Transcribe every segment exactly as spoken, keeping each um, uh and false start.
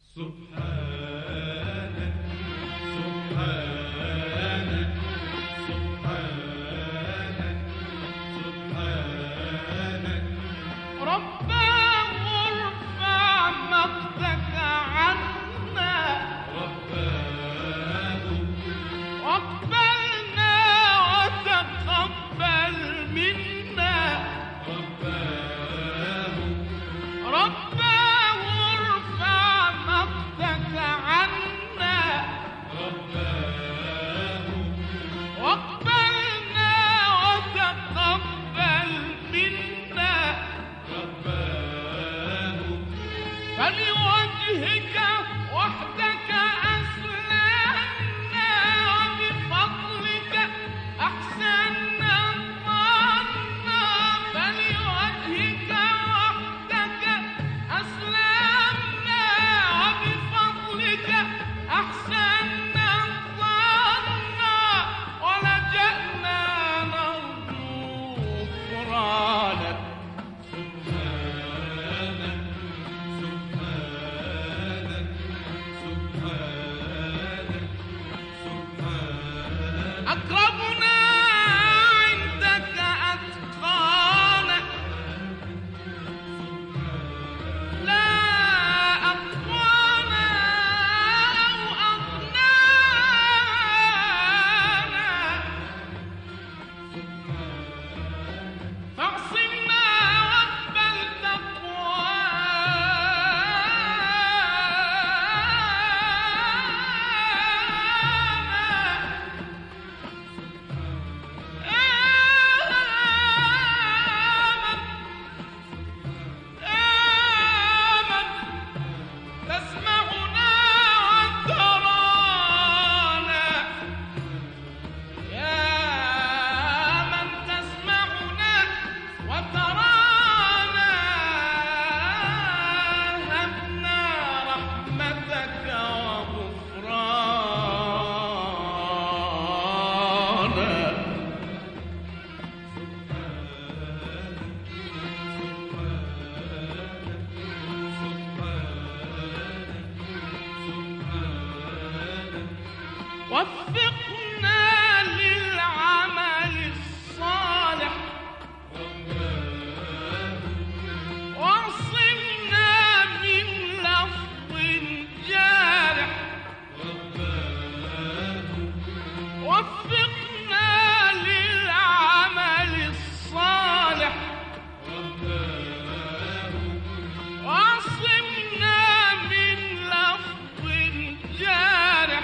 سبحانك سبحانك سبحانك سبحانك رباه ارفع مقتك عنا رباه واقبلنا وتقبل منا رباه رباه ارفع مقتك عنا رباه واقبلنا وتقبل منا رباه فلوجهك وحدك أسلمنا وبفضلك أحسنا ظنا فلوجهك وحدك أسلمنا وبفضلك أحسنا ظنا ولجأنا نرجو غفرانك سبحانك سبحانك سبحانك سبحانك أقربنا عندك أتقانا لا أقوانا أو أغنانا فاعصمنا واقبل تقوانا آمن آمن تسمعنا وترانا يا من تسمعنا وترانا هبنا رحمتك وغفرانا وفقنا للعمل الصالح واعصمنا من لفظ جارح وفقنا للعمل الصالح واعصمنا من لفظ جارح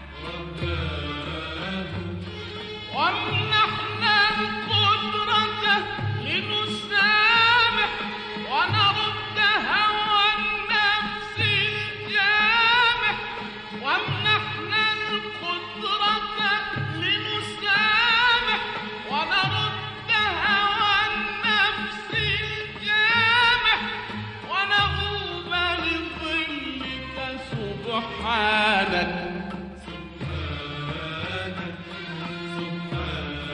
وامنحنا القدرة لنسامح ونرد هوى النفس الجامح وامنحنا القدرة لنسامح ونرد هوى النفس الجامح ونغوب لظلك سبحانك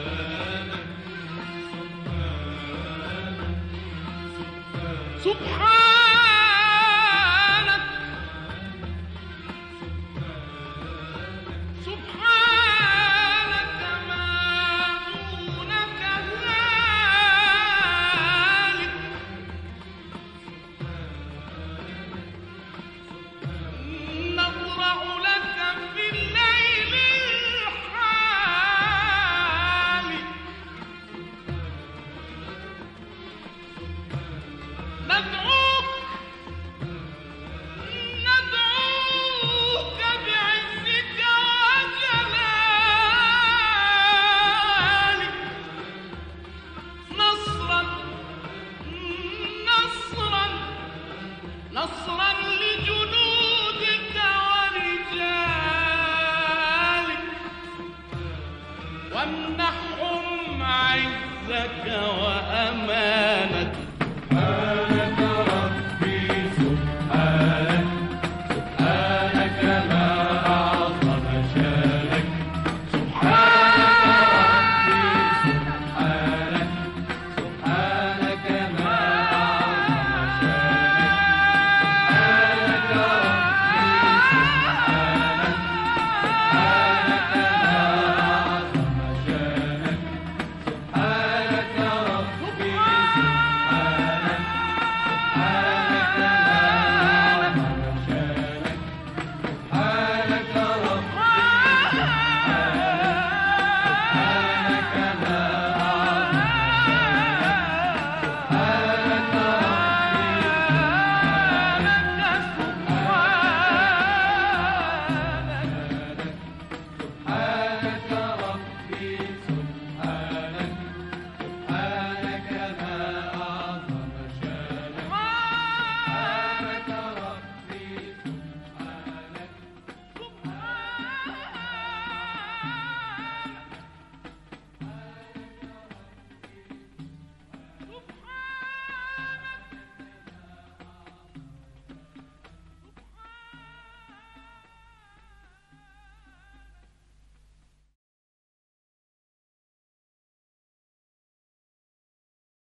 سبحانك